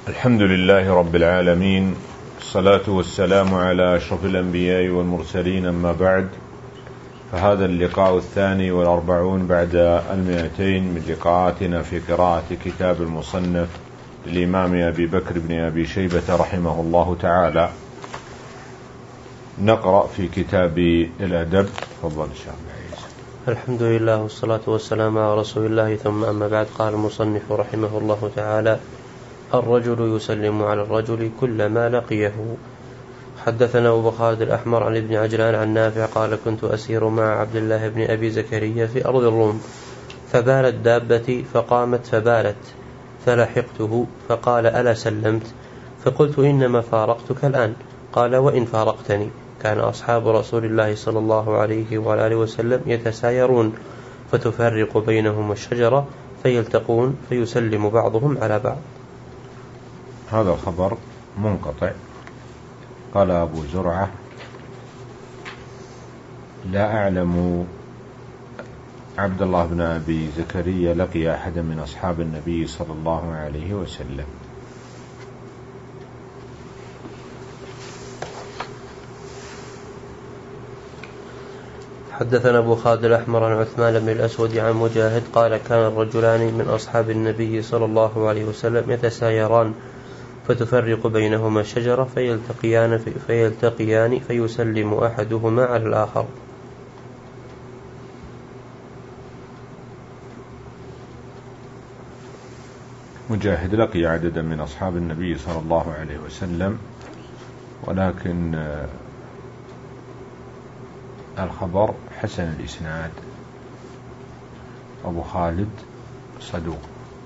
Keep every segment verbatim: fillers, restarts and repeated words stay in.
الحمد لله رب العالمين، الصلاة والسلام على أشرف الأنبياء والمرسلين، أما بعد، فهذا اللقاء الثاني والأربعون بعد المئتين من لقاءاتنا في قراءة كتاب المصنف للإمام أبي بكر بن أبي شيبة رحمه الله تعالى. نقرأ في كتاب الأدب. تفضل شيخ. الحمد لله والصلاة والسلام على رسول الله، ثم أما بعد. قال المصنف رحمه الله تعالى: الرجل يسلم على الرجل كلما لقيه. حدثنا أبو خالد الأحمر عن ابن عجلان عن نافع قال: كنت أسير مع عبد الله بن أبي زكريا في أرض الروم، فبالت دابتي فقامت فبالت، فلحقته فقال: ألا سلمت؟ فقلت: إنما فارقتك الآن. قال: وإن فارقتني؟ كان أصحاب رسول الله صلى الله عليه وآله وسلم يتسايرون، فتفرق بينهم الشجرة فيلتقون فيسلم بعضهم على بعض. هذا الخبر منقطع. قال أبو زرعة: لا أعلم عبد الله بن أبي زكريا لقي أحدا من أصحاب النبي صلى الله عليه وسلم. حدثنا أبو خالد الأحمر عن عثمان بن الأسود عن مجاهد قال: كان الرجلان من أصحاب النبي صلى الله عليه وسلم يتسايران، فتفرق بينهما الشجرة فيلتقيان, في فيلتقيان فيسلم أحدهما على الآخر. مجاهد لقي عددا من أصحاب النبي صلى الله عليه وسلم، ولكن الخبر حسن الإسناد. أبو خالد صدوق.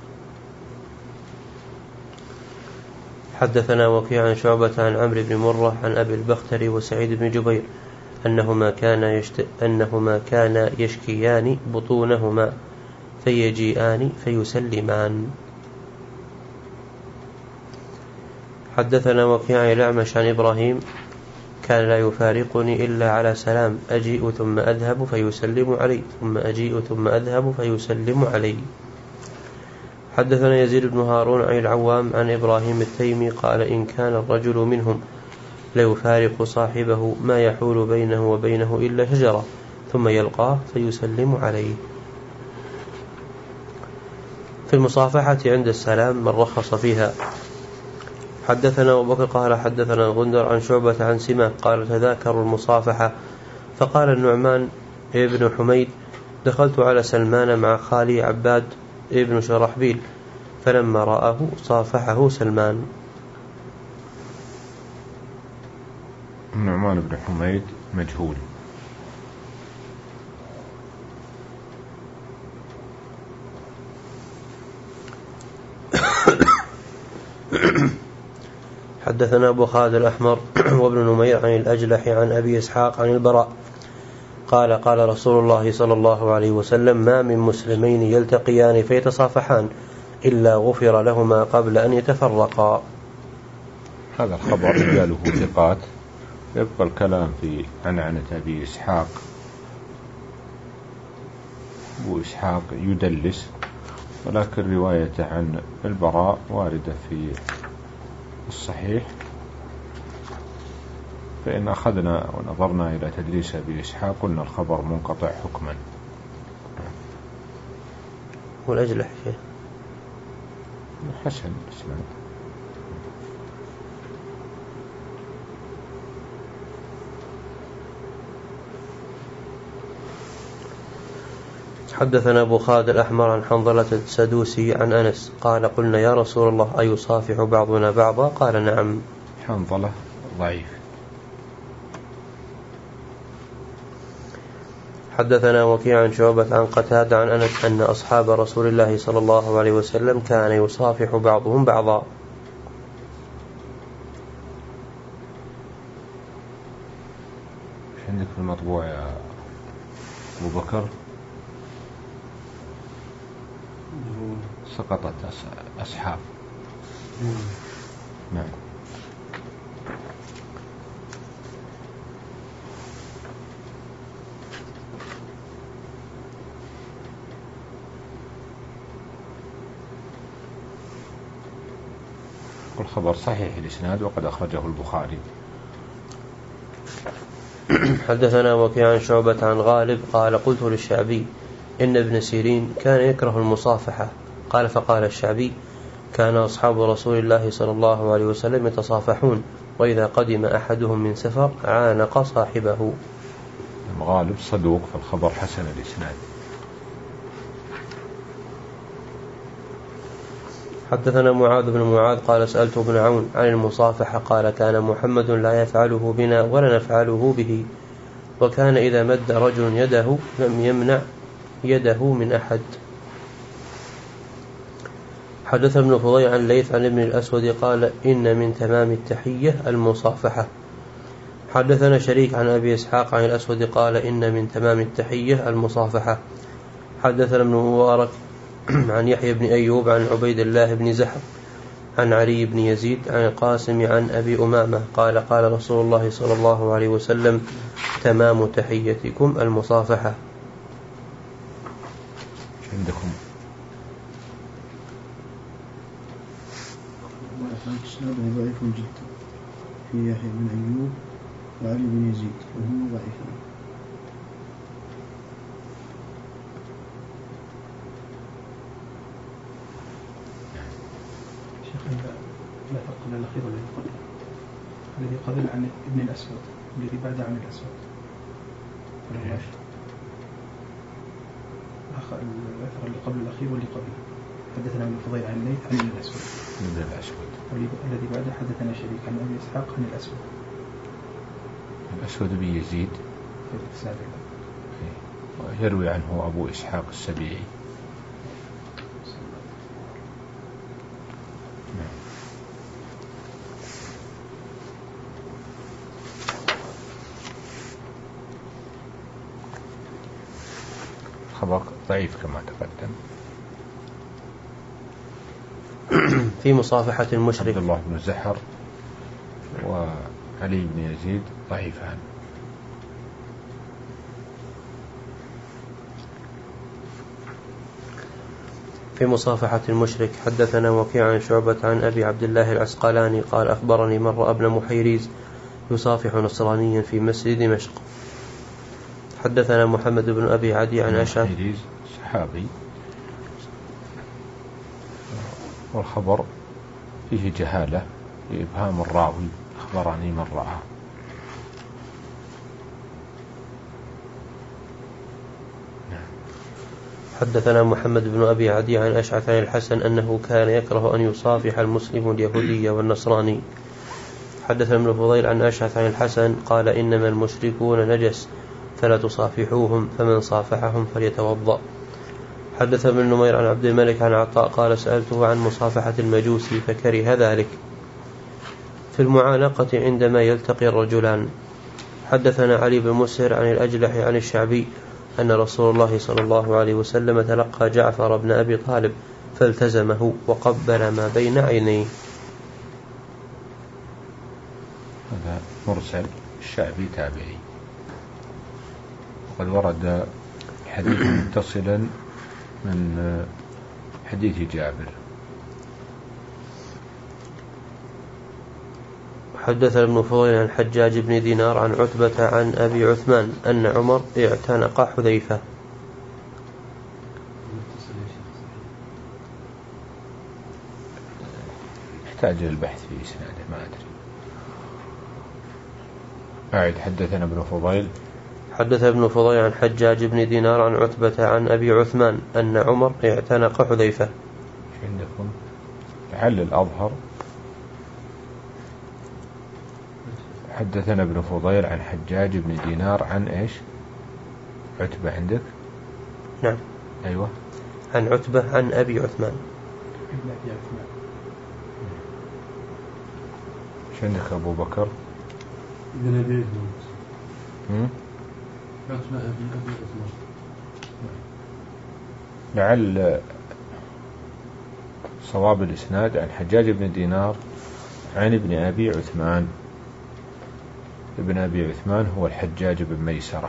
حدثنا وكيع عن شعبة عن عمرو بن مرة عن أبي البختري وسعيد بن جبير أنهما كان يشت... أنهما كان يشكيان بطونهما فيجيئان فيسلمان. حدثنا وكيع الأعمش عن إبراهيم كان لا يفارقني إلا على سلام، أجيء ثم أذهب فيسلم علي، ثم أجيء ثم أذهب فيسلم علي. حدثنا يزيد بن هارون عن العوام عن إبراهيم التيمي قال: إن كان الرجل منهم ليفارق صاحبه ما يحول بينه وبينه إلا شجرة، ثم يلقاه فيسلم عليه. في المصافحة عند السلام من رخص فيها. حدثنا أبو بكر قال: حدثنا غندر عن شعبة عن سماك قال: تذاكروا المصافحة. فقال النعمان ابن حميد: دخلت على سلمان مع خالي عباد ابن شرحبيل، فلما رآه صافحه سلمان. النعمان بن حميد مجهول. حدثنا أبو خالد الأحمر وابن نمير عن الأجلح عن أبي إسحاق عن البراء قال: قال رسول الله صلى الله عليه وسلم: ما من مسلمين يلتقيان فيتصافحان إلا غفر لهما قبل أن يتفرقا. هذا الخبر رجاله ثقات. يبقى الكلام في عنعنة أبي إسحاق. أبو إسحاق يدلس، ولكن روايته عن البراء واردة في الصحيح، فإن أخذنا ونظرنا إلى تدليس أبي إسحاق قلنا الخبر منقطع حكما. والأجلح شيء حسن الإسلام. حدثنا أبو خالد الأحمر عن حنظلة السدوسي عن أنس قال: قلنا يا رسول الله أيصافح بعضنا بعضا؟ قال: نعم. حنظلة ضعيف. حدثنا وكيع عن شعبة عن قتادة عن أنس أن أصحاب رسول الله صلى الله عليه وسلم كان يصافح بعضهم بعضا. عندك في المطبوع يا أبو بكر؟ سقطت أصحاب. نعم. والخبر صحيح الإسناد وقد أخرجه البخاري. حدثنا وكيع عن شعبة عن غالب قال قلت للشعبي إن ابن سيرين كان يكره المصافحة. قال فقال الشعبي كان أصحاب رسول الله صلى الله عليه وسلم يتصافحون وإذا قدم أحدهم من سفر عانق صاحبه. غالب صدوق فالخبر حسن الإسناد. حدثنا معاذ بن معاذ قال سألت ابن عون عن المصافحة قال كان محمد لا يفعله بنا ولا نفعله به وكان إذا مد رجل يده لم يمنع يده من أحد. حدث ابن فضيل عن ليث عن ابن الأسود قال إن من تمام التحية المصافحة. حدثنا شريك عن أبي إسحاق عن الأسود قال إن من تمام التحية المصافحة. حدثنا ابن مبارك عن يحيى بن أيوب عن عبيد الله بن زحر عن علي بن يزيد عن القاسم عن أبي أمامة قال قال رسول الله صلى الله عليه وسلم تمام تحيتكم المصافحة. عندكم إسناده ضعيف جدا في يحيى بن أيوب وعلي بن يزيد وهم ضعيفون. شيخ لا فرق بين الأخير والذي قبل الذي قبل عن ابن الأسود والذي بعد عن الأسود الأثر اللي قبل الأخير واللي قبله. حدثنا ابن فضيل عن الليث عن ابن الأسود من الأسود الذي بعده حدثنا شريك عن أبي إسحاق عن الأسود الأسود بن يزيد في السابق يروي عنه أبو إسحاق السبيعي. خبر ضعيف كما تقدم. في مصافحة المشرك عبد الله بن زحر وعلي بن يزيد ضعيفان. في مصافحة المشرك. حدثنا وكيع عن شعبة عن أبي عبد الله العسقلاني قال أخبرني مر ابن محيريز يصافح نصرانيا في مسجد دمشق. حدثنا محمد بن أبي عدي عن أشعث صحابي والخبر فيه جهالة لإبهام الراوي أخبرني من رأى. حدثنا محمد بن أبي عدي عن أشعث عن الحسن أنه كان يكره أن يصافح المسلم اليهودي والنصراني. حدثنا ابن فضيل عن أشعث عن الحسن قال إنما المشركون نجس فلا تصافحوهم فمن صافحهم فليتوضأ. حدث ابن نمير عن عبد الملك عن عطاء قال سألته عن مصافحة المجوسي فكره ذلك في المعانقة عندما يلتقي الرجلان. حدثنا علي بن مسهر عن الأجلح عن الشعبي أن رسول الله صلى الله عليه وسلم تلقى جعفر بن أبي طالب فالتزمه وقبل ما بين عينيه. هذا مرسل الشعبي تابعي وقد ورد حديث متصلا من حديث جابر. حدث ابن فضيل عن حجاج بن دينار عن عتبة عن أبي عثمان أن عمر اعتنق حذيفة. يحتاج للبحث في إسناده ما أدري. أعد. حدثنا ابن فضيل حدث ابن فضيل عن حجاج بن دينار عن عتبة عن أبي عثمان أن عمر اعتنق حذيفة. عندكم لعل الأظهر حدثنا ابن فضيل عن حجاج بن دينار عن إيش؟ عتبة عندك؟ نعم. أيوة. عن عتبة عن أبي عثمان. إيش عندك أبو بكر؟ ابن أبي عثمان. هم؟ عتبة ابن أبي عثمان. لعل صواب الإسناد عن حجاج بن دينار عن ابن أبي عثمان. ابن أبي عثمان هو الحجاج بن ميسرة.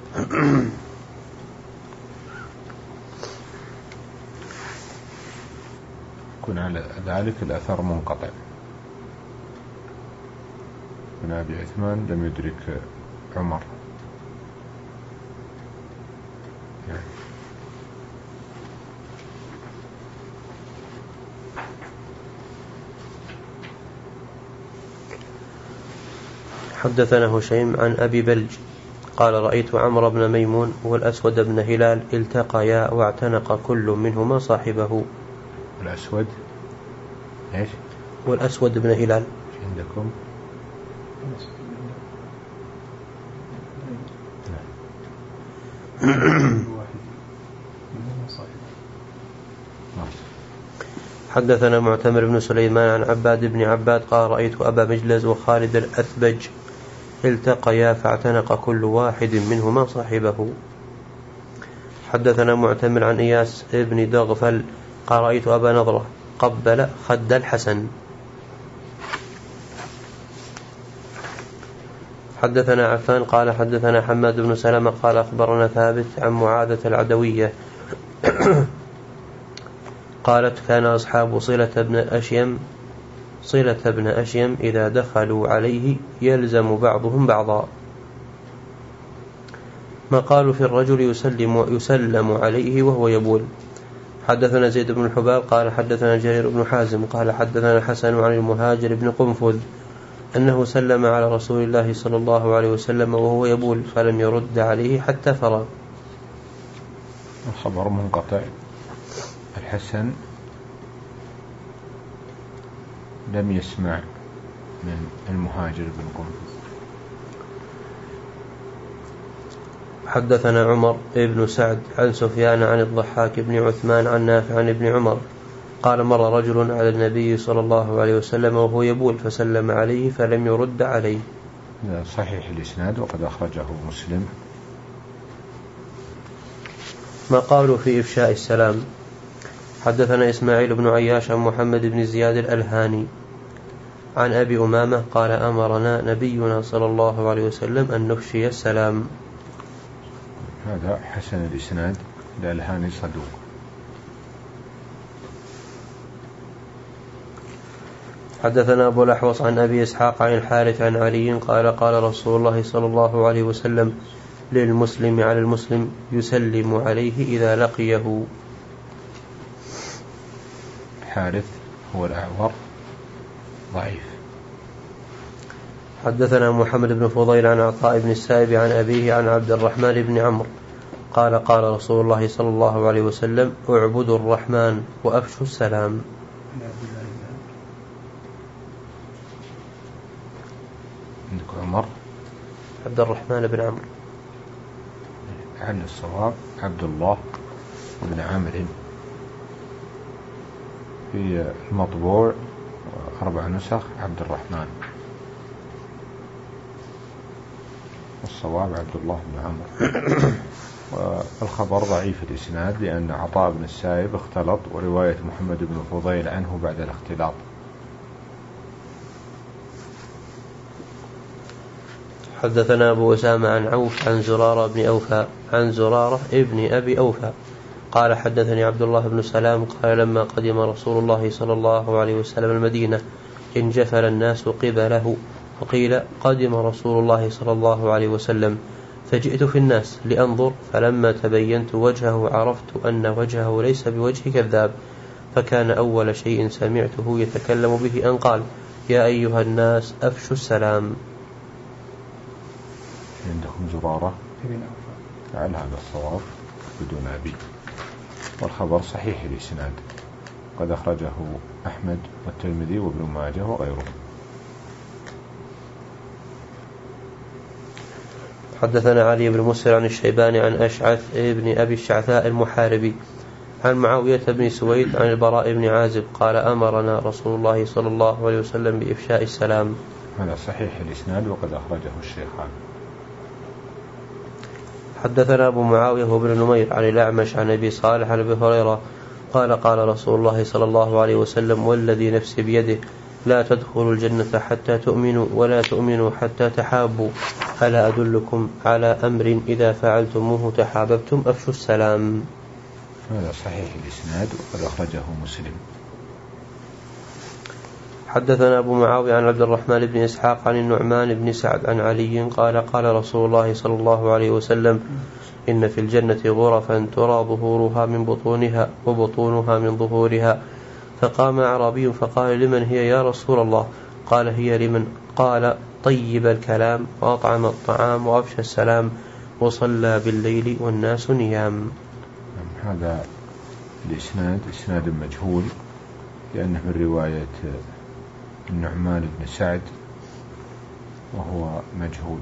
يكون على ذلك الأثر منقطع. ابن أبي عثمان لم يدرك عمر يعني. حدثنا هشيم عن أبي بلج قال رأيت عمرو بن ميمون والأسود بن هلال التقيا واعتنق كل منهما صاحبه. الأسود إيش؟ والأسود بن هلال عندكم؟ حدثنا معتمر بن سليمان عن عباد بن عباد قال رأيت أبا مجلز وخالد الأثبج التقيا فاعتنق كل واحد منهما صاحبه. حدثنا معتمر عن إياس بن دغفل قال رأيت أبا نضرة قبل خد الحسن. حدثنا عفان قال حدثنا حماد بن سلمة قال أخبرنا ثابت عن معاذة العدوية قالت كان أصحاب صلة بن أشيم صلة بن أشيم إذا دخلوا عليه يلزم بعضهم بعضا. ما قالوا في الرجل يسلم, يسلم عليه وهو يبول. حدثنا زيد بن الحباب قال حدثنا جرير بن حازم قال حدثنا حسن عن المهاجر بن قنفذ أنه سلم على رسول الله صلى الله عليه وسلم وهو يبول فلم يرد عليه حتى فرغ. الخبر منقطع. الحسن لم يسمع من المهاجر بن قنفذ. حدثنا عمر بن سعد عن سفيان عن الضحاك بن عثمان عن نافع عن ابن عمر قال مر رجل على النبي صلى الله عليه وسلم وهو يبول فسلم عليه فلم يرد عليه. صحيح الإسناد وقد أخرجه مسلم. ما قالوا في إفشاء السلام. حدثنا إسماعيل بن عياش عن محمد بن زياد الألهاني عن أبي أمامة قال أمرنا نبينا صلى الله عليه وسلم أن نفشي السلام. هذا حسن الإسناد الألهاني صدوق. حدثنا أبو الأحوص عن أبي إسحاق عن الحارث عن علي قال قال رسول الله صلى الله عليه وسلم للمسلم على المسلم يسلم عليه إذا لقيه. الحارث هو الأعور ضعيف. حدثنا محمد بن فضيل عن عطاء بن السائب عن أبيه عن عبد الرحمن بن عمرو قال قال رسول الله صلى الله عليه وسلم اعبدوا الرحمن وأفشوا السلام. عندك عمر عبد الرحمن بن عمرو عن الصواب عبد الله بن عامر. في المطبوع أربع نسخ عبد الرحمن والصواب عبد الله بن عمرو. والخبر ضعيف الإسناد لأن عطاء بن السائب اختلط ورواية محمد بن فضيل عنه بعد الاختلاط. حدثنا أبو أسامة عن عوف عن زرارة بن أوفى عن زرارة ابن أبي أوفى قال حدثني عبد الله بن سلام قال لما قدم رسول الله صلى الله عليه وسلم المدينة انجفل الناس قبله وقيل قدم رسول الله صلى الله عليه وسلم فجئت في الناس لأنظر فلما تبينت وجهه عرفت أن وجهه ليس بوجه كذاب فكان أول شيء سمعته يتكلم به أن قال يا أيها الناس أفشوا السلام. عندكم زرارة على هذا الصواب بدون أبي. والخبر صحيح الإسناد قد أخرجه أحمد والترمذي وابن ماجه وغيره. حدثنا علي بن مسر عن الشيباني عن أشعث ابن أبي الشعثاء المحاربي عن معاوية بن سويد عن البراء بن عازب قال أمرنا رسول الله صلى الله عليه وسلم بإفشاء السلام. هذا صحيح الإسناد وقد أخرجه الشيخان. حدثنا أبو معاوية بن نمير عن الأعمش عن أبي صالح عن أبي هريرة قال قال رسول الله صلى الله عليه وسلم والذي نفسي بيده لا تدخلوا الجنة حتى تؤمنوا ولا تؤمنوا حتى تحابوا ألا أدلكم على أمر إذا فعلتموه تحاببتم أفشوا السلام. هذا صحيح الإسناد وقد أخرجه مسلم. حدثنا أبو معاوية عن عبد الرحمن بن إسحاق عن النعمان بن سعد عن علي قال قال رسول الله صلى الله عليه وسلم إن في الجنة غرفا ترى ظهورها من بطونها وبطونها من ظهورها. فقام أعرابي فقال لمن هي يا رسول الله؟ قال هي لمن؟ قال طيب الكلام وأطعم الطعام وأفشى السلام وصلى بالليل والناس نيام. هذا الإسناد إسناد مجهول لأنه من رواية النعمان بن سعد وهو مجهول.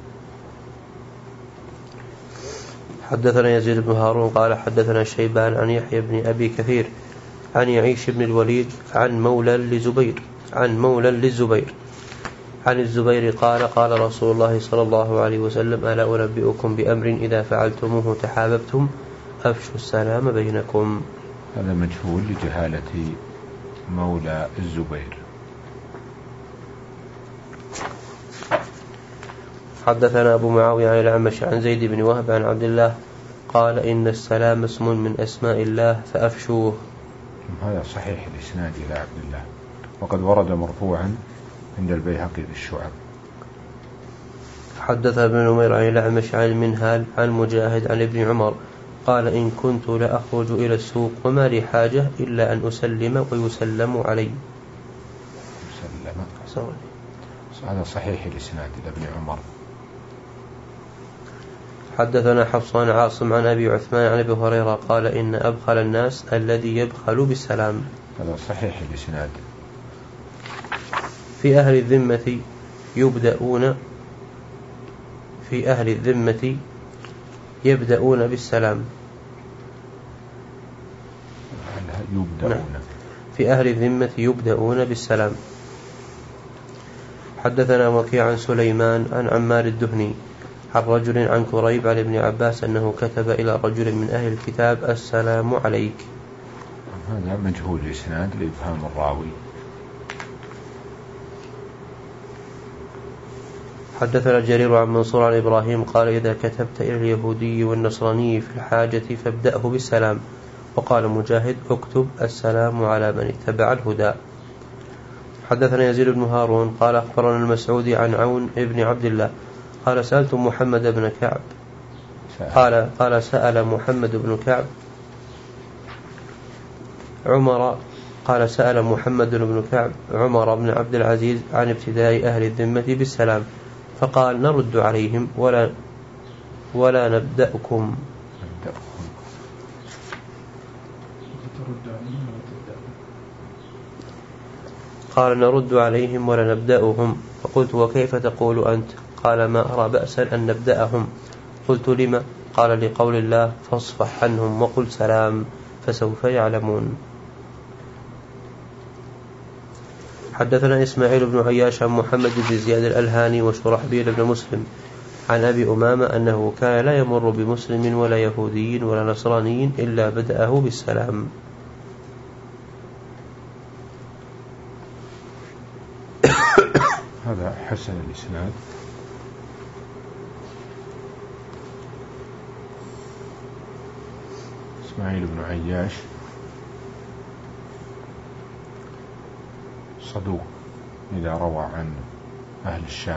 حدثنا يزيد بن هارون قال حدثنا شيبان عن يحيى بن أبي كثير عن يعيش بن الوليد عن مولى لزبير عن مولى للزبير عن الزبير قال قال رسول الله صلى الله عليه وسلم ألا أنبئكم بأمر إذا فعلتموه تحاببتم أفشوا السلام بينكم. هذا مجهول لجهالة مولى الزبير. حدثنا أبو معاوية عن الأعمش عن زيد بن وهب عن عبد الله قال إن السلام اسم من أسماء الله فأفشوه. هذا صحيح الإسناد إلى عبد الله وقد ورد مرفوعا عند البيهقي في الشعب. حدث ابن نمير عن الأعمش عن المنهال عن مجاهد عن ابن عمر قال إن كنت لأخرج إلى السوق وما لي حاجة إلا أن أسلم ويسلم علي. سلم. هذا صحيح الإسناد إلى ابن عمر. حدثنا حفصان عاصم عن أبي عثمان عن أبي هريرة قال إن أبخل الناس الذي يبخل بالسلام. هذا صحيح الإسناد. في أهل الذمة يبدأون في أهل الذمة يبدأون بالسلام. يبدأون. في أهل الذمة يبدأون بالسلام. حدثنا وكيع عن سليمان عن عمار الدهني عن رجل عن كريب عن ابن عباس أنه كتب إلى رجل من أهل الكتاب السلام عليك. هذا مجهول الإسناد لإبهام الراوي. حدثنا جرير عن منصور عن إبراهيم قال إذا كتبت إلى اليهودي والنصراني في الحاجة فابدأه بالسلام. وقال مجاهد اكتب السلام على من اتبع الهدى. حدثنا يزيد بن هارون قال أخبرنا المسعودي عن عون ابن عبد الله قال سألت محمد بن كعب قال قال سأل محمد بن كعب عمر قال سأل محمد بن كعب عمر بن عبد العزيز عن ابتداء أهل الذمة بالسلام فقال نرد عليهم ولا ولا نبدأكم. قال نرد عليهم ولا نبدأهم. فقلت وكيف تقول أنت؟ قال ما أرى بأسا أن نبدأهم. قلت لما؟ قال لقول الله فاصفح عنهم وقل سلام فسوف يعلمون. حدثنا إسماعيل بن عياش عن محمد بن زياد الألهاني وشرحبيل بن مسلم عن أبي أمامة أنه كان لا يمر بمسلم ولا يهودي ولا نصراني إلا بدأه بالسلام. هذا حسن الإسناد. إسماعيل بن عياش صدوق إذا روى عن أهل الشام.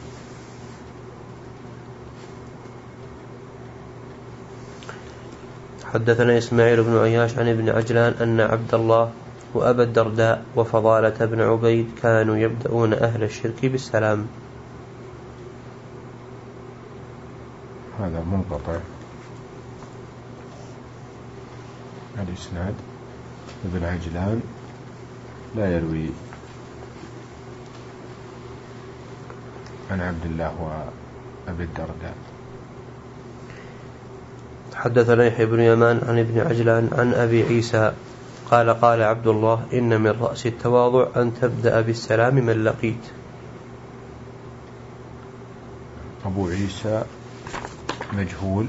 حدثنا إسماعيل بن عياش عن ابن عجلان أن عبد الله وأبا الدرداء وفضالة بن عبيد كانوا يبدأون أهل الشرك بالسلام. هذا منقطع الإسناد. ابن عجلان لا يروي عن عبد الله وأبي الدرداء. حدثنا يحيى بن يمان عن ابن عجلان عن أبي عيسى قال قال عبد الله إن من رأس التواضع أن تبدأ بالسلام من لقيت. أبو عيسى مجهول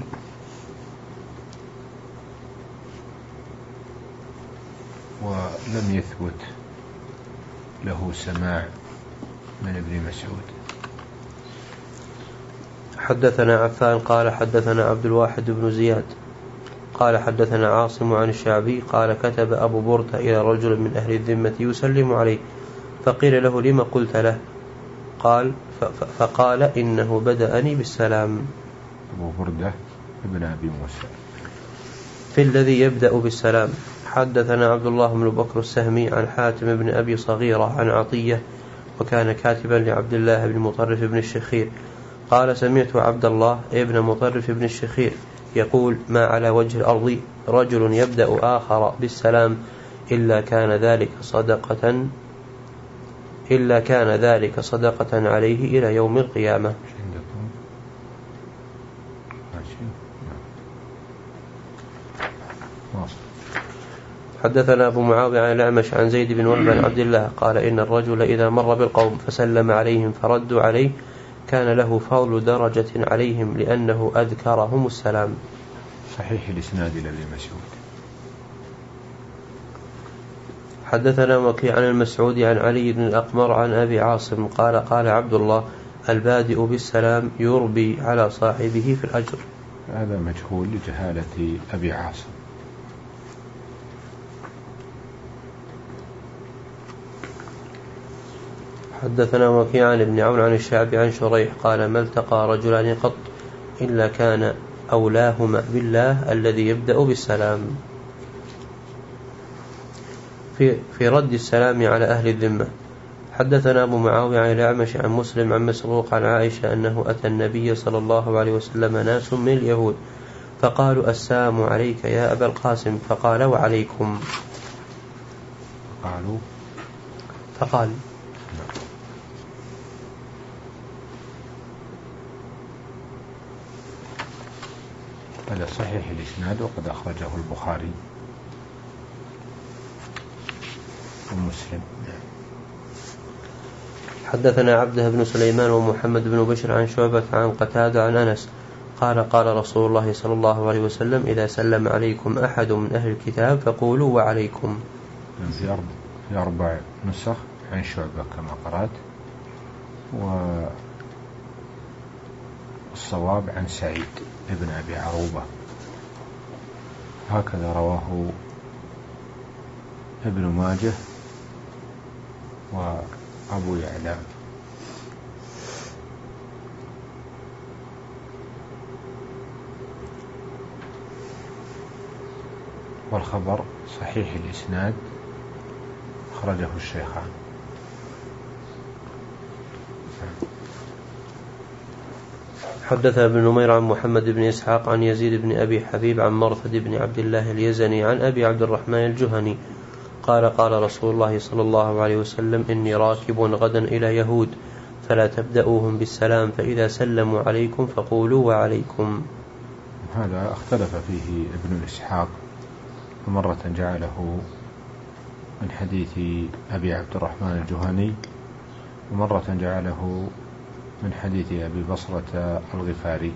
ولم يثبت له سماع من ابن مسعود. حدثنا عفان قال حدثنا عبد الواحد بن زياد قال حدثنا عاصم عن الشعبي قال كتب أبو بردة إلى رجل من أهل الذمة يسلم عليه فقيل له لما قلت له؟ قال فقال إنه بدأني بالسلام. أبو بردة ابن أبي موسى في الذي يبدأ بالسلام. حدثنا عبد الله بن بكر السهمي عن حاتم بن أبي صغيرة عن عطية وكان كاتبا لعبد الله بن مطرف بن الشخير قال سمعت عبد الله ابن مطرف بن الشخير يقول ما على وجه الأرض رجل يبدأ آخر بالسلام إلا كان ذلك صدقة إلا كان ذلك صدقة عليه إلى يوم القيامة. حدثنا أبو معاوية عن الأعمش عن زيد بن وهب عن عبد الله قال إن الرجل إذا مر بالقوم فسلم عليهم فردوا عليه كان له فضل درجة عليهم لأنه أذكرهم السلام. صحيح الإسناد إلى ابن مسعود. حدثنا وكيع عن المسعود عن علي بن الأقمر عن أبي عاصم قال قال عبد الله البادئ بالسلام يربي على صاحبه في الأجر. هذا مجهول لجهالة أبي عاصم. حدثنا وكيع عن ابن عون عن الشعبي عن شريح قال ما التقى رجلان قط إلا كان أولاهما بالله الذي يبدأ بالسلام. في, في رد السلام على أهل الذمة. حدثنا أبو معاوية عن الأعمش عن مسلم عن مسروق عن عائشة أنه أتى النبي صلى الله عليه وسلم ناس من اليهود فقالوا السلام عليك يا أبا القاسم فقال وعليكم. قالوا فقال هذا صحيح الإسناد وقد أخرجه البخاري ومسلم. حدثنا عبده بن سليمان ومحمد بن بشر عن شعبة عن قتادة عن أنس قال قال رسول الله صلى الله عليه وسلم إذا سلم عليكم أحد من أهل الكتاب فقولوا وعليكم. في أربع, في أربع نسخ عن شعبة كما قرأت والصواب عن سعيد ابن أبي عروبة هكذا رواه ابن ماجه وأبو يعلى. والخبر صحيح الإسناد أخرجه الشيخان. حدث ابن نمير عن محمد بن إسحاق عن يزيد بن أبي حبيب عن مرثد بن عبد الله اليزني عن أبي عبد الرحمن الجهني قال قال رسول الله صلى الله عليه وسلم إني راكب غدا إلى يهود فلا تبدأوهم بالسلام فإذا سلموا عليكم فقولوا وعليكم. هذا اختلف فيه ابن إسحاق فمرة جعله من حديث أبي عبد الرحمن الجهني ومرة جعله من حديث أبي بصرة الغفاري.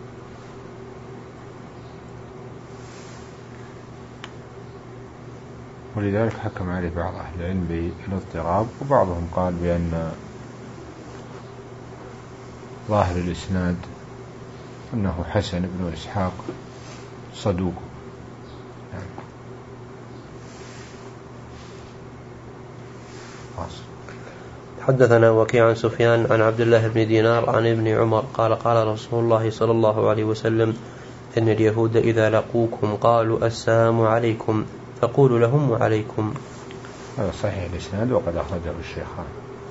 ولذلك حكم عليه بعض أهل العلم بالاضطراب وبعضهم قال بأن ظاهر الإسناد أنه حسن بن إسحاق صدوق. يعني حدثنا وكيع عن سفيان عن عبد الله بن دينار عن ابن عمر قال قال رسول الله صلى الله عليه وسلم إن اليهود إذا لقوكم قالوا السلام عليكم فقولوا لهم وعليكم. هذا صحيح الإسناد وقد أخرجه الشيخان.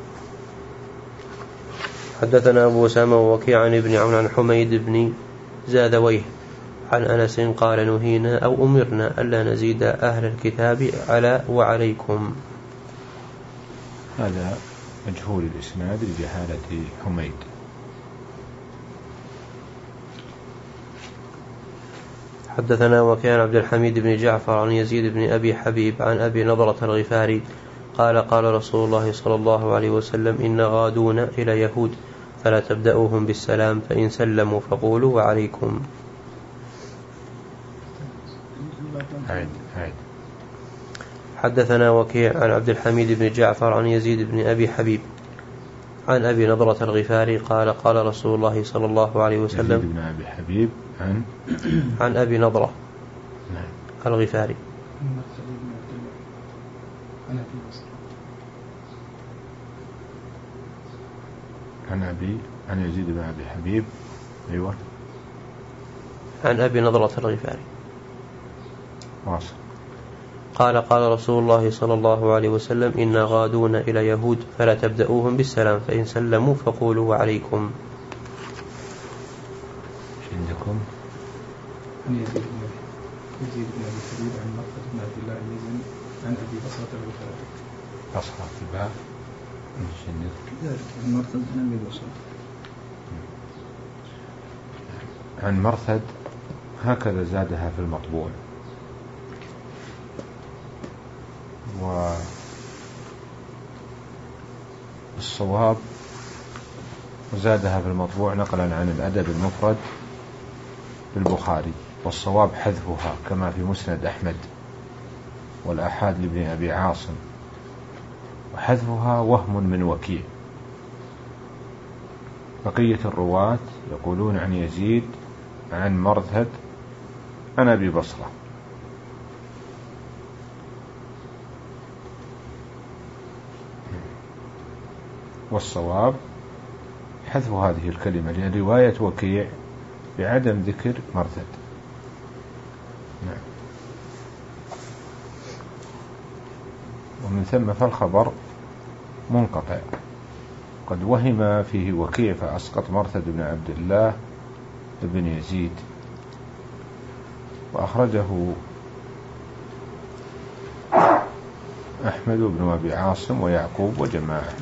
حدثنا أبو أسامة ووكيع عن ابن عون عن حميد بن زادويه عن أنس قال نهينا أو أمرنا ألا نزيد أهل الكتاب على وعليكم. هذا مجهول الإسناد لجهالة حميد. حدثنا وكان عبد الحميد بن جعفر عن يزيد بن أبي حبيب عن أبي نضرة الغفاري قال قال رسول الله صلى الله عليه وسلم إن غادون إلى يهود فلا تبدأوهم بالسلام فإن سلموا فقولوا وعليكم. عيد عيد. حدثنا وكيع عن عبد الحميد بن جعفر عن يزيد بن أبي حبيب عن أبي نضرة الغفاري قال قال رسول الله صلى الله عليه وسلم. يزيد بن أبي حبيب عن عن أبي نضرة نعم. الغفاري عن أبي عن يزيد بن أبي حبيب أيوة عن أبي نضرة الغفاري واصل. قال قال رسول الله صلى الله عليه وسلم إنا غادون إلى يهود فلا تبدأوهم بالسلام فإن سلموا فقولوا وعليكم. ايش عندكم؟ عن يزيد بن يزيد بن أبي حبيب عن مرثد بن عبد الله المزني عن أبي بصرة الغفاري. بصرة الباء ايش عندك؟ كذلك عن مرثد عن أبي بصرة. عن مرثد هكذا زادها في المطبوع، والصواب زادها في المطبوع نقلا عن الأدب المفرد بالبخاري، والصواب حذفها كما في مسند أحمد والآحاد لابن أبي عاصم، وحذفها وهم من وكيع. بقية الرواة يقولون عن يزيد عن مرثد عن أبي بصرة. والصواب حذف هذه الكلمة لأن رواية وكيع بعدم ذكر مرثد. نعم. ومن ثم فالخبر منقطع، قد وهم فيه وكيع فأسقط مرثد بن عبد الله بن يزيد، وأخرجه أحمد بن أبي عاصم ويعقوب وجماعة.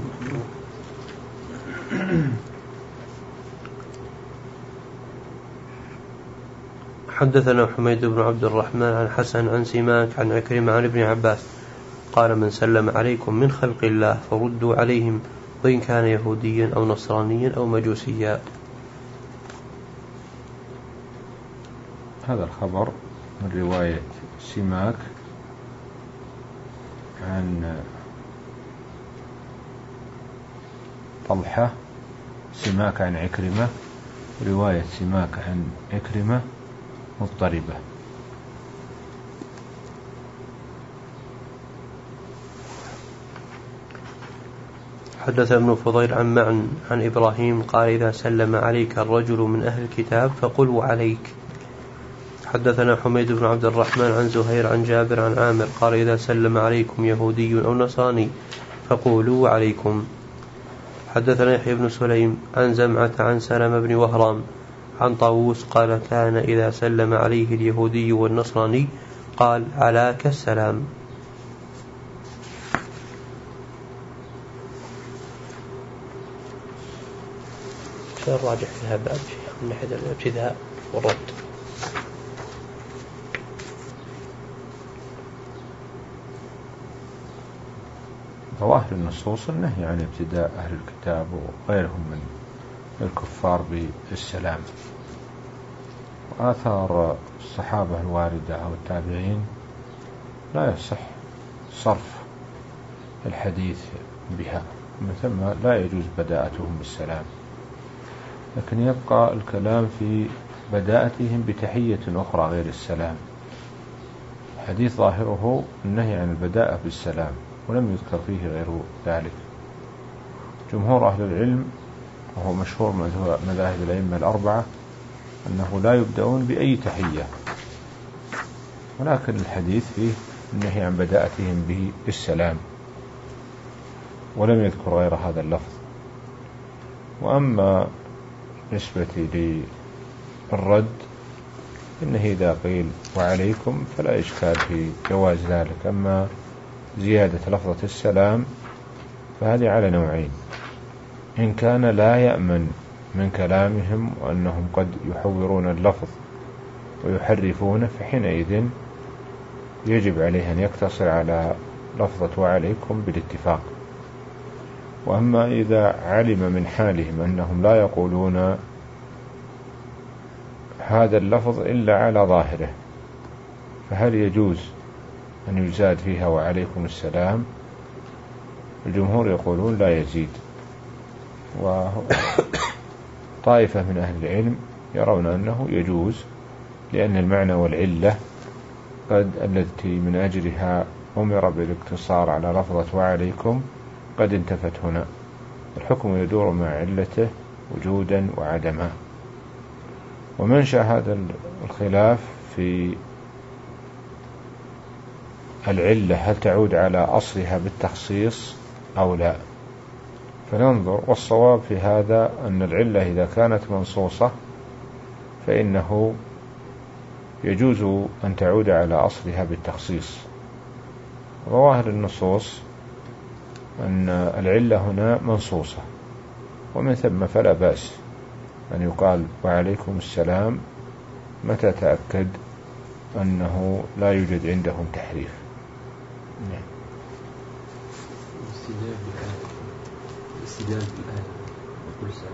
حدثنا حميد بن عبد الرحمن عن حسن عن سماك عن عكرمة عن ابن عباس قال من سلم عليكم من خلق الله فردوا عليهم وإن كان يهوديا أو نصرانيا أو مجوسيا. هذا الخبر من رواية سماك عن طلحة، سماك عن عكرمة، رواية سماك عن عكرمة مضطربة. حدث ابن فضيل عن معن عن إبراهيم قال إذا سلم عليك الرجل من أهل الكتاب فقل وعليك. حدثنا حميد بن عبد الرحمن عن زهير عن جابر عن عامر قال إذا سلم عليكم يهودي أو نصراني فقولوا وعليكم. حدثنا يحيى بن سليم عن زمعة عن سلم بن وهرام عن طاووس قال كان إذا سلم عليه اليهودي والنصراني قال عليك السلام. الراجح في هذا الباب من ناحية الابتداء والرد. ظواهر النصوص النهي عن ابتداء أهل الكتاب وغيرهم من الكفار بالسلام، وآثار الصحابة الواردة أو التابعين لا يصح صرف الحديث بها، من ثم لا يجوز بداءتهم بالسلام، لكن يبقى الكلام في بداءتهم بتحية أخرى غير السلام. الحديث ظاهره النهي عن البداءة بالسلام ولم يذكر فيه غير ذلك. جمهور أهل العلم وهو مشهور مذاهب الأئمة الأربعة أنه لا يبدأون بأي تحية، ولكن الحديث فيه النهي عن بداءتهم به بالسلام ولم يذكر غير هذا اللفظ. وأما نسبة للرد إنه إذا قيل وعليكم فلا إشكال في جواز ذلك، أما زيادة لفظة السلام فهذه على نوعين: إن كان لا يأمن من كلامهم وأنهم قد يحورون اللفظ ويحرفونه فحينئذ يجب عليه أن يقتصر على لفظة وعليكم بالاتفاق. وأما إذا علم من حالهم أنهم لا يقولون هذا اللفظ إلا على ظاهره، فهل يجوز أن يزاد فيها وعليكم السلام، الجمهور يقولون لا يزيد، وطائفة من أهل العلم يرون أنه يجوز، لأن المعنى والعلة قد التي من أجلها أمر بالاقتصار على لفظة وعليكم قد انتفت هنا، الحكم يدور مع علته وجودا وعدما. ومنشأ هذا الخلاف في العلة هل تعود على أصلها بالتخصيص أو لا، فننظر، والصواب في هذا أن العلة إذا كانت منصوصة فإنه يجوز أن تعود على أصلها بالتخصيص. ظواهر النصوص أن العلة هنا منصوصة، ومن ثم فلا بأس أن يقال وعليكم السلام متى تأكد أنه لا يوجد عندهم تحريف. نعم. الاستدلال بالآية وكل سلام،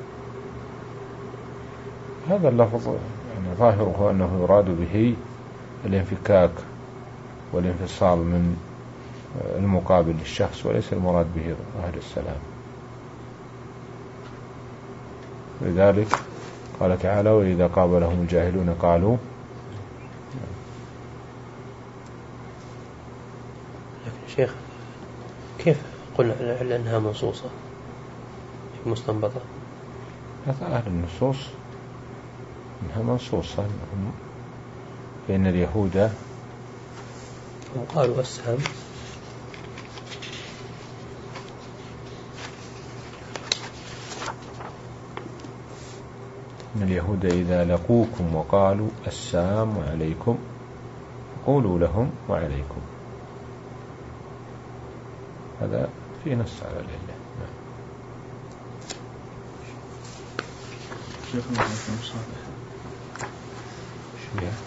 هذا اللفظ يعني ظاهره أنه يراد به الانفكاك والانفصال من المقابل للشخص، وليس المراد به ظاهر السلام. لذلك قال تعالى وإذا قابلهم الجاهلون قالوا. لكن شيخ كيف قلنا لأنها منصوصة مستنبطة؟ هذا أهل النصوص إنها منصوصة، فإن اليهود قالوا السهم إن اليهود إذا لقوكم وقالوا السلام عليكم قولوا لهم وعليكم، هذا في نص على العلة. نعم. شيخنا عليكم صالح شوية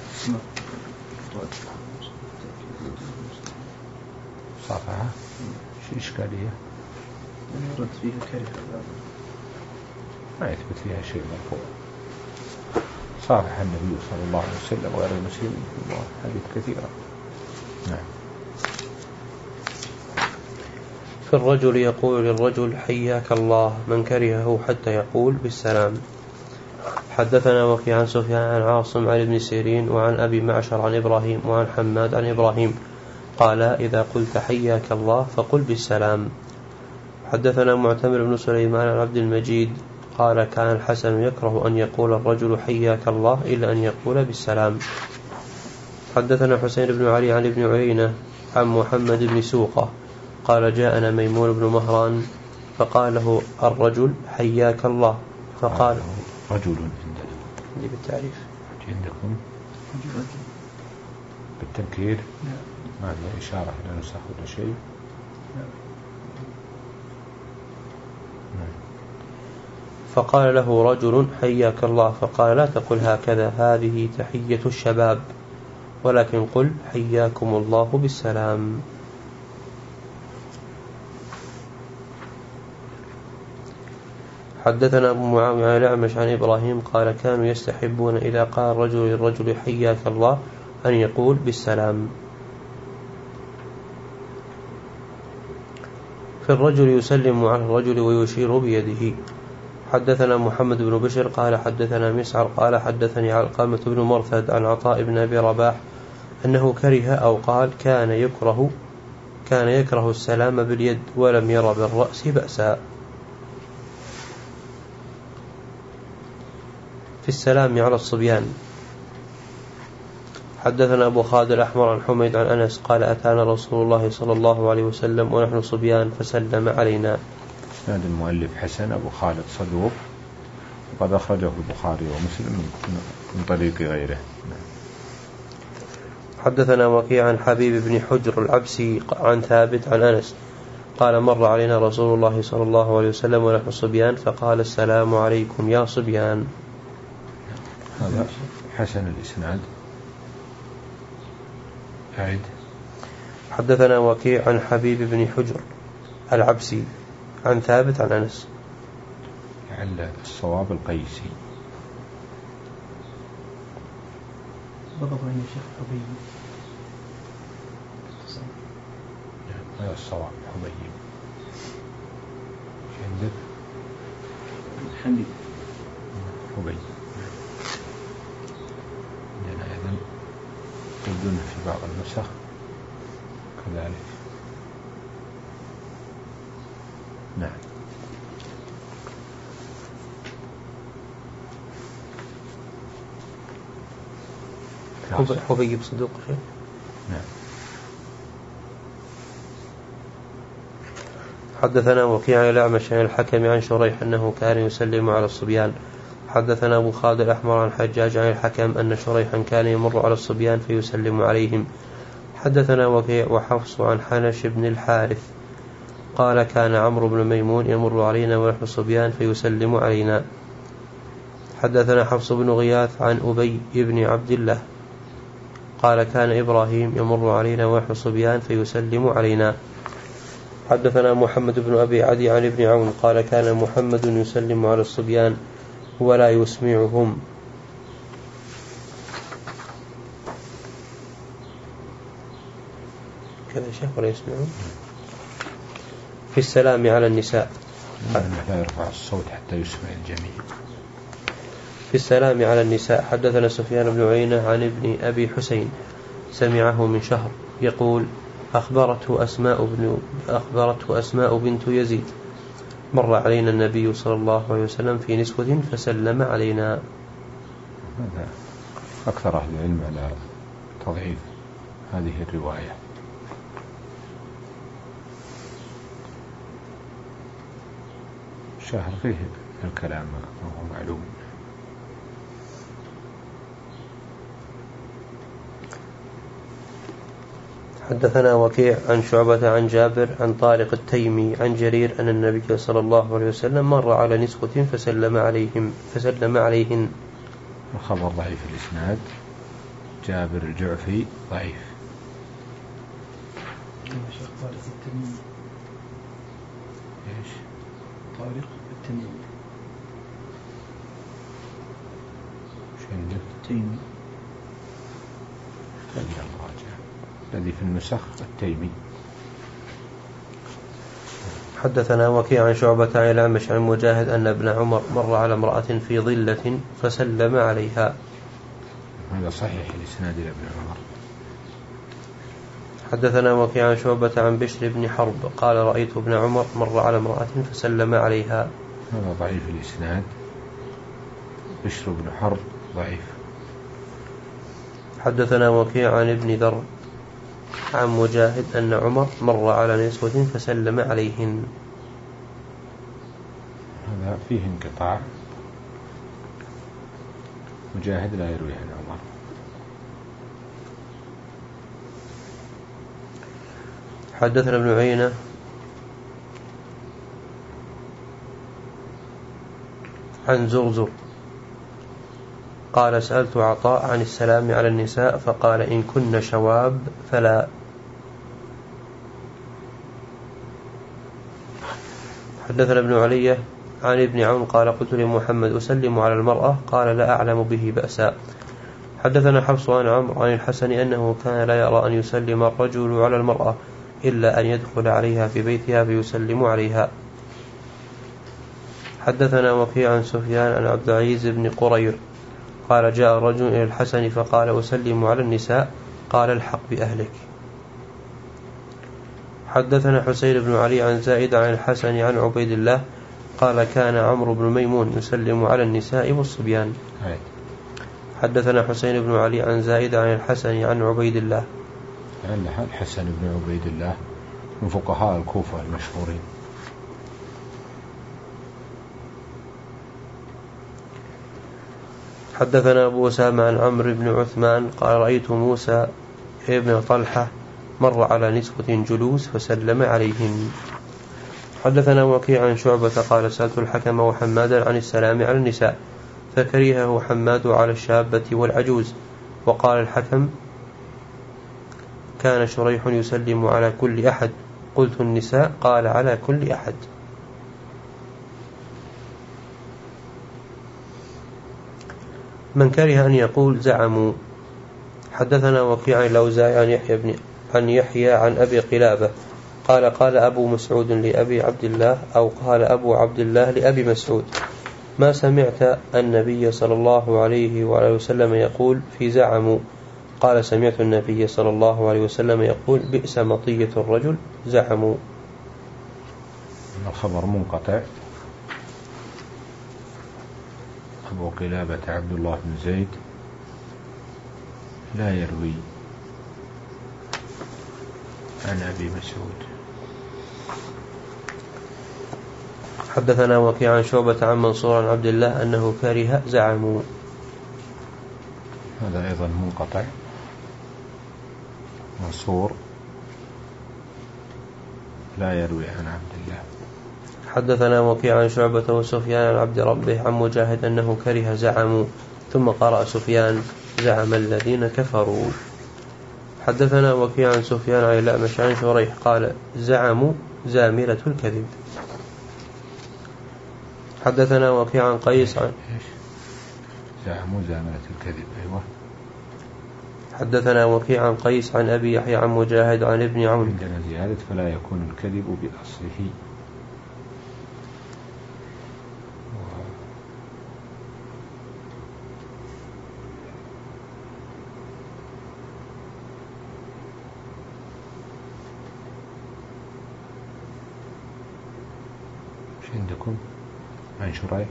صافعة شو إشكالية؟ رد فيها كره، ما يثبت فيها شيء مرفوع. صافح النبي صلى الله عليه وسلم وغير المسلمين في حديث كثيرة. نعم. في الرجل يقول للرجل حياك الله من كرهه حتى يقول بالسلام. حدثنا وكيع عن سفيان عن عاصم عن ابن سيرين وعن أبي معشر عن إبراهيم وعن حماد عن إبراهيم قال إذا قلت حياك الله فقل بالسلام. حدثنا معتمر بن سليمان عن عبد المجيد قال كان الحسن يكره أن يقول الرجل حياك الله إلا أن يقول بالسلام. حدثنا حسين بن علي عن ابن عيينة عن محمد بن سوقة قال جاءنا ميمون بن مهران فقال له الرجل حياك الله، فقال رجل عندنا بالتعريف عندكم بالتنكير ما هذه إشارة لا نسخ ولا شيء. فقال له رجل حياك الله، فقال لا تقل هكذا هذه تحية الشباب، ولكن قل حياكم الله بالسلام. حدثنا أبو معاوية عن الأعمش عن إبراهيم قال كانوا يستحبون إذا قال الرجل للرجل حياك الله أن يقول بالسلام. في الرجل يسلم على الرجل ويشير بيده. حدثنا محمد بن بشر قال حدثنا مسعر قال حدثني علقمة بن مرثد عن عطاء بن أبي رباح أنه كره أو قال كان يكره كان يكره السلام باليد ولم ير بالرأس بأسا. في السلام على الصبيان. حدثنا أبو خالد الأحمر عن حميد عن أنس قال أتانا رسول الله صلى الله عليه وسلم ونحن صبيان فسلم علينا. هذا المؤلف حسن أبو خالد صدوق وقد أخرجه البخاري ومسلم من طريق غيره. حدثنا وكيع عن حبيب بن حجر العبسي عن ثابت عن أنس قال مر علينا رسول الله صلى الله عليه وسلم ونحن صبيان فقال السلام عليكم يا صبيان. هذا حسن الإسناد. أعد. حدثنا وكيع عن حبيب بن حجر العبسي عن ثابت عن أنس. لعل الصواب القيسي. ضبط عن الشيخ حبيب هذا الصواب. حبيب عندك حبيب حبيب عندنا أيضا يبدون في بعض النسخ كذلك. نعم. حبيب صدوق شيء. نعم. حدثنا وكيع عن الأعمش عن الحكم عن شريح أنه كان يسلم على الصبيان. حدثنا أبو خالد الأحمر عن حجاج عن الحكم أن شريحا كان يمر على الصبيان فيسلم عليهم. حدثنا وكيع وحفص عن حنش بن الحارث قال كان عمرو بن ميمون يمر علينا ونحن صبيان فيسلم علينا. حدثنا حفص بن غياث عن أبي بن عبد الله قال كان إبراهيم يمر علينا ونحن صبيان فيسلم علينا. حدثنا محمد بن أبي عدي عن ابن عون قال كان محمد يسلم على الصبيان ولا يسمعهم. كذا شيخ ولا يسمعهم في السلام على النساء. لا يرفع الصوت حتى يسمع الجميع. في السلام على النساء. حدثنا سفيان بن عيينة عن ابن أبي حسين سمعه من شهر يقول أخبرته أسماء, بن أخبرته أسماء بنت يزيد مر علينا النبي صلى الله عليه وسلم في نسوة فسلم علينا. هذا أكثر أهل العلم على تضعيف هذه الرواية. شهر فيه الكلام وهو معلوم. حدثنا وكيع عن شعبة عن جابر عن طارق التيمي عن جرير أن النبي صلى الله عليه وسلم مر على نسوة فسلم عليهم فسلم عليهن. الخبر ضعيف الإسناد. جابر الجعفي ضعيف. شيخ طارق التميمي. ايش؟ طارق التميمي. ايش عندك؟ التيمي. الذي في النسخ التيمي. حدثنا وكيع عن شعبة عن الأعمش عن مجاهد أن ابن عمر مر على امرأة في ظلة فسلم عليها. هذا صحيح الإسناد إلى ابن عمر. حدثنا وكيع عن شعبة عن بشر بن حرب قال رأيت ابن عمر مر على امرأة فسلم عليها. هذا ضعيف الإسناد. بشر بن حرب ضعيف. حدثنا وكيع عن ابن ذر عن مجاهد أن عمر مر على نسوة فسلم عليهن. هذا فيه انقطاع. مجاهد لا يروي عن عمر. حدثنا ابن عيينة عن زرزر قال سألت عطاء عن السلام على النساء فقال إن كن شواب فلا. حدثنا ابن علي عن ابن عون قال قلت لمحمد أسلم على المرأة قال لا أعلم به بأسا. حدثنا حفص عن عمرو عن الحسن أنه كان لا يرى أن يسلم الرجل على المرأة إلا أن يدخل عليها في بيتها فيسلم عليها. حدثنا وكيع عن سفيان عن عبد العزيز بن قرير قال جاء رجل إلى الحسن فقال أسلم على النساء قال الحق بأهلك. حدثنا حسين بن علي عن زائد عن الحسن عن عبيد الله قال كان عمرو بن ميمون يسلم على النساء والصبيان. حدثنا حسين بن علي عن زائد عن الحسن عن عبيد الله. الحسن بن عبيد الله من فقهاء الكوفة المشهورين. حدثنا أبو أسامة عن عمرو بن عثمان قال رأيت موسى ابن طلحة مر على نسوة جلوس فسلم عليهم. حدثنا وكيع عن شعبة قال سألت الحكم وحمادا عن السلام على النساء فكرهه حماد على الشابة والعجوز. وقال الحكم كان شريح يسلم على كل أحد. قلت النساء قال على كل أحد. من كره أن يقول زعموا. حدثنا وكيع عن الأوزاعي عن يحيى بن عن يحيى عن أبي قلابة قال قال أبو مسعود لأبي عبد الله أو قال أبو عبد الله لأبي مسعود ما سمعت النبي صلى الله عليه وآله وسلم يقول في زعموا؟ قال سمعت النبي صلى الله عليه وسلم يقول بئس مطية الرجل زعموا. الخبر منقطع. أبو قلابة عبد الله بن زيد لا يروي عن أبي مسعود. حدثنا وكيع عن شعبة عن منصور عن عبد الله أنه كره زعموا. هذا أيضا منقطع. منصور لا يروي عن عبد الله. حدثنا وكيع عن شعبة وسفيان عن عبد ربه عن مجاهد أنه كره زعموا ثم قرأ سفيان زعم الذين كفروا. حدثنا وكيع عن سفيان عن الأعمش عن شريح قال زعموا زاملة الكذب. حدثنا وكيع عن قيس عن زعموا زاملة الكذب. أيوة. حدثنا وكيع عن قيس عن أبي يحيى عن مجاهد عن ابن عون. عندنا زيادة فلا يكون الكذب بأصله. عندكم عن شريح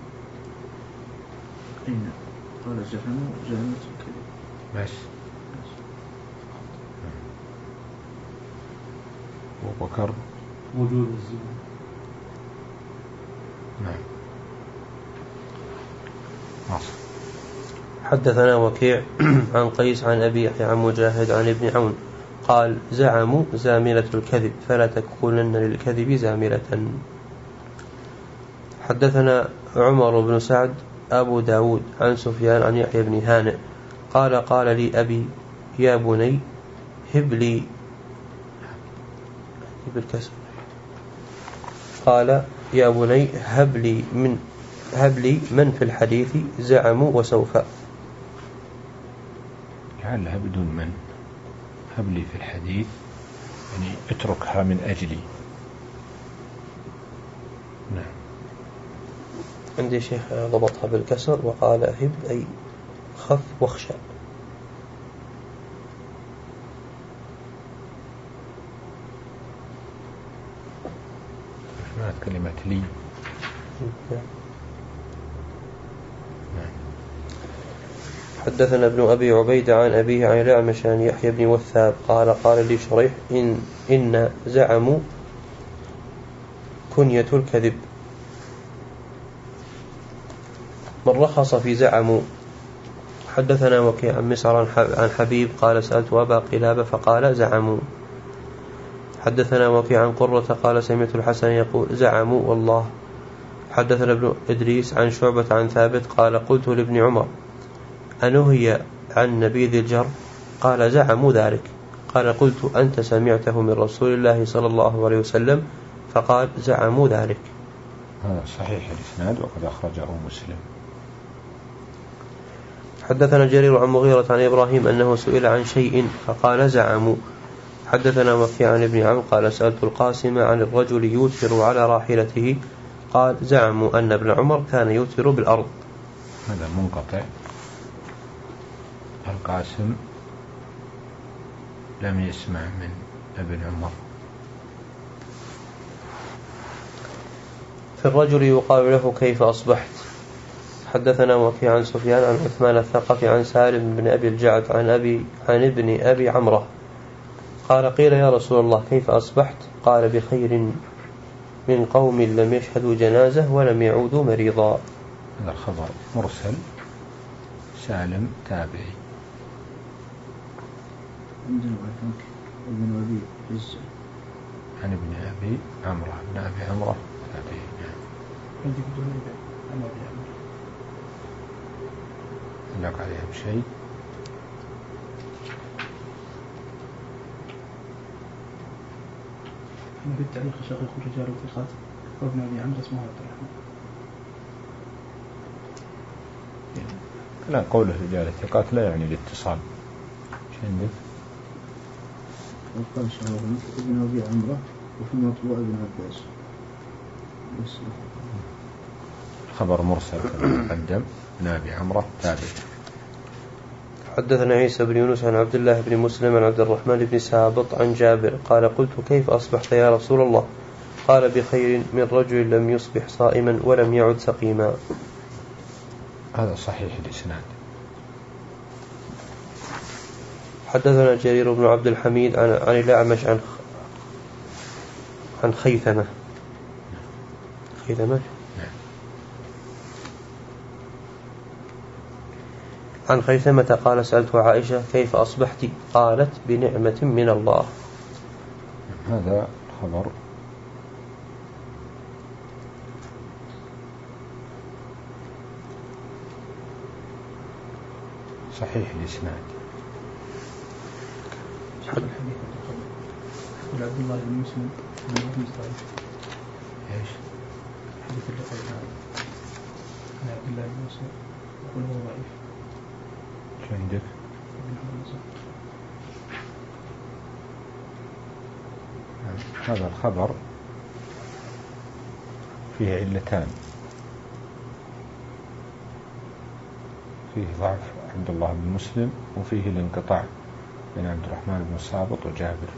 أين قال زعموا زعمت الكذب بس. وبكر وجود الزنا. نعم. مصر. حدثنا وكيع عن قيس عن أبي يحيى عن مجاهد عن ابن عون قال زعموا زاملة الكذب فلا تكونن للكذب زاملة. حدثنا عمر بن سعد أبو داود عن سفيان عن يحيى بن هانئ قال قال لي أبي يا بني هب لي بالكسر قال يا بني هب لي من هب لي من في الحديث زعموا وسوف. لعلها بدون من. هب لي في الحديث يعني اتركها من أجلي. نعم. عندي شيخ ضبطها بالكسر وقال هب أي خف واخشى. معنى كلمة لي. حدثنا ابن أبي عبيدة عن أبيه عن الأعمش عن يحيى بن وثاب قال قال لي شريح إن, إن زعموا كنية الكذب. من رخص في زعموا. حدثنا وكيع عن مسعر عن حبيب قال سألت أبا قلابة فقال زعموا. حدثنا وكيع عن قرة قال سمعت الحسن يقول زعموا والله. حدثنا ابن إدريس عن شعبة عن ثابت قال قلت لابن عمر أنهي عن نبيذ الجر؟ قال زعموا ذلك. قال قلت أنت سمعته من رسول الله صلى الله عليه وسلم؟ فقال زعموا ذلك. هذا صحيح الإسناد وقد أخرجه مسلم. حدثنا جرير عن مغيرة عن إبراهيم أنه سئل عن شيء فقال زعموا. حدثنا وكيع عن ابن عم قال سألت القاسم عن الرجل يوتر على راحلته قال زعموا أن ابن عمر كان يوتر بالأرض. هذا منقطع. القاسم لم يسمع من ابن عمر. في الرجل يقال له كيف أصبحت. حدثنا وكيع عن سفيان عن عثمان الثقفي عن سالم بن أبي الجعد عن أبي عن ابن أبي عمره قال قيل يا رسول الله كيف أصبحت؟ قال بخير من قوم لم يشهدوا جنازة ولم يعودوا مريضا. هذا الخبر مرسل. سالم تابعي. عندنا ابن أبي عز عن ابن أبي عمره. ابن أبي عمره تابعي. عندي بدون عن أبي عمره. لك عليها بشيء؟ أنا بالتاريخ شقيق رجال الثقات وابن أبي عمرو اسمه عبد الرحمن. لا قوله رجال الثقات لا يعني الاتصال. ايش عندك؟ وقال شهرين ابن أبي عمرة وفي مطبوع ابن عباس. خبر مرسل كما قدم ابن أبي عمرة تابع. حدثنا عيسى بن يونس عن عبد الله بن مسلم عن عبد الرحمن بن سابط عن جابر قال قلت كيف أصبحت يا رسول الله؟ قال بخير من رجل لم يصبح صائما ولم يعد سقيما. هذا صحيح الإسناد. حدثنا جرير بن عبد الحميد عن, عن الأعمش عن عن خيثمة خيثمة عن خيثمة قال سألت عائشة كيف أصبحت؟ قالت بنعمة من الله. هذا خبر صحيح الإسناد. عبد الله بن مسلم بن ضعيف. ايش؟ حديث اللي قلنا عن عبد الله بن مسلم يقول هو ضعيف. شو عندك؟ هذا الخبر فيه علتان، فيه ضعف عبد الله بن مسلم وفيه الانقطاع بين عبد الرحمن بن سابط وجابر.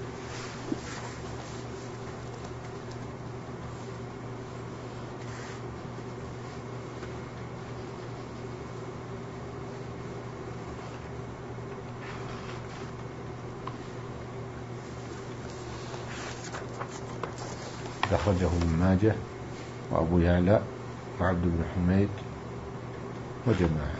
أخرجه ابن ماجه وأبو يعلى وعبد بن حميد وجماعة.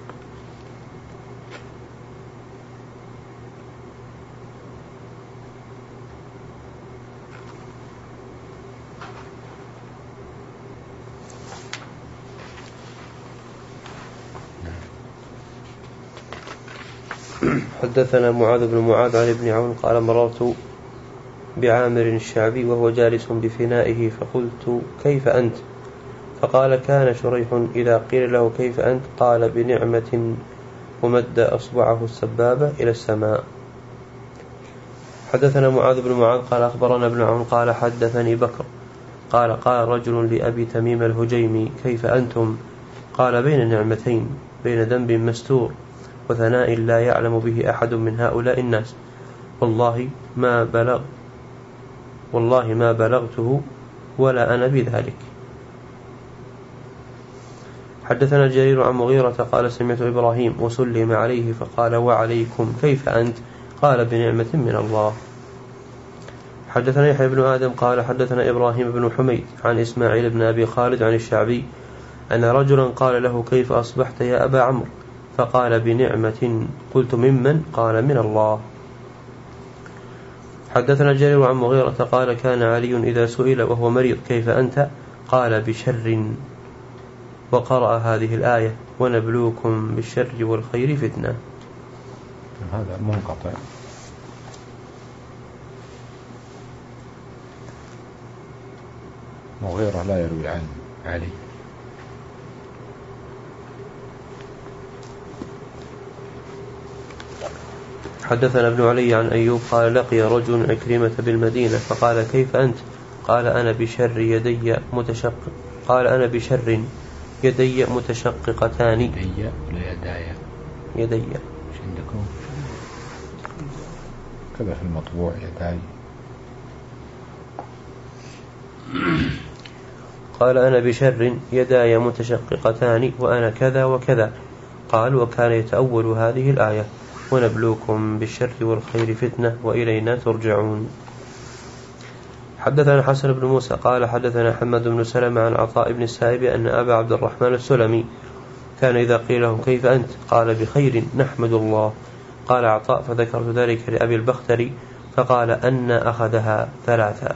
حدثنا معاذ بن معاذ عن ابن عون قال مررت بعامر الشعبي وهو جالس بفنائه فقلت كيف أنت؟ فقال كان شريح إذا قيل له كيف أنت قال بنعمة ومد أصبعه السبابة إلى السماء. حدثنا معاذ بن معاذ قال أخبرنا ابن عون قال حدثني بكر قال قال رجل لأبي تميم الهجيمي كيف أنتم؟ قال بين نعمتين، بين ذنب مستور وثناء لا يعلم به أحد من هؤلاء الناس، والله ما بلغ والله ما بلغته ولا أنا بذلك. حدثنا جرير عن مغيرة قال سمعت إبراهيم وسلم عليه فقال وعليكم كيف أنت؟ قال بنعمة من الله. حدثنا يحيى بن آدم قال حدثنا إبراهيم بن حميد عن إسماعيل بن أبي خالد عن الشعبي أن رجلا قال له كيف أصبحت يا أبا عمرو؟ فقال بنعمة. قلت ممن؟ قال من الله. حدثنا جرير عن مغيرة قال كان علي إذا سئل وهو مريض كيف أنت؟ قال بشر، وقرأ هذه الآية ونبلوكم بالشر والخير فتنة. هذا منقطع. مغيرة لا يروي عن علي. حدثنا ابن علي عن أيوب قال لقي رجل عكرمة بالمدينة فقال كيف أنت؟ قال أنا بشر يدي متشقق قال أنا بشر يدي متشققتان. يدي ولا يدايا؟ يدي. ايش عندكم؟ كذا في المطبوع يداي. قال أنا بشر يداي متشققتان وأنا كذا وكذا. قال وكان يتأول هذه الآية ونبلوكم بالشر والخير فتنة وإلينا ترجعون. حدثنا حسن بن موسى قال حدثنا حماد بن سلمة عن عطاء بن السائب أن أبا عبد الرحمن السلمي كان إذا قيل له كيف أنت؟ قال بخير نحمد الله. قال عطاء فذكرت ذلك لأبي البختري فقال أن أخذها ثلاثة.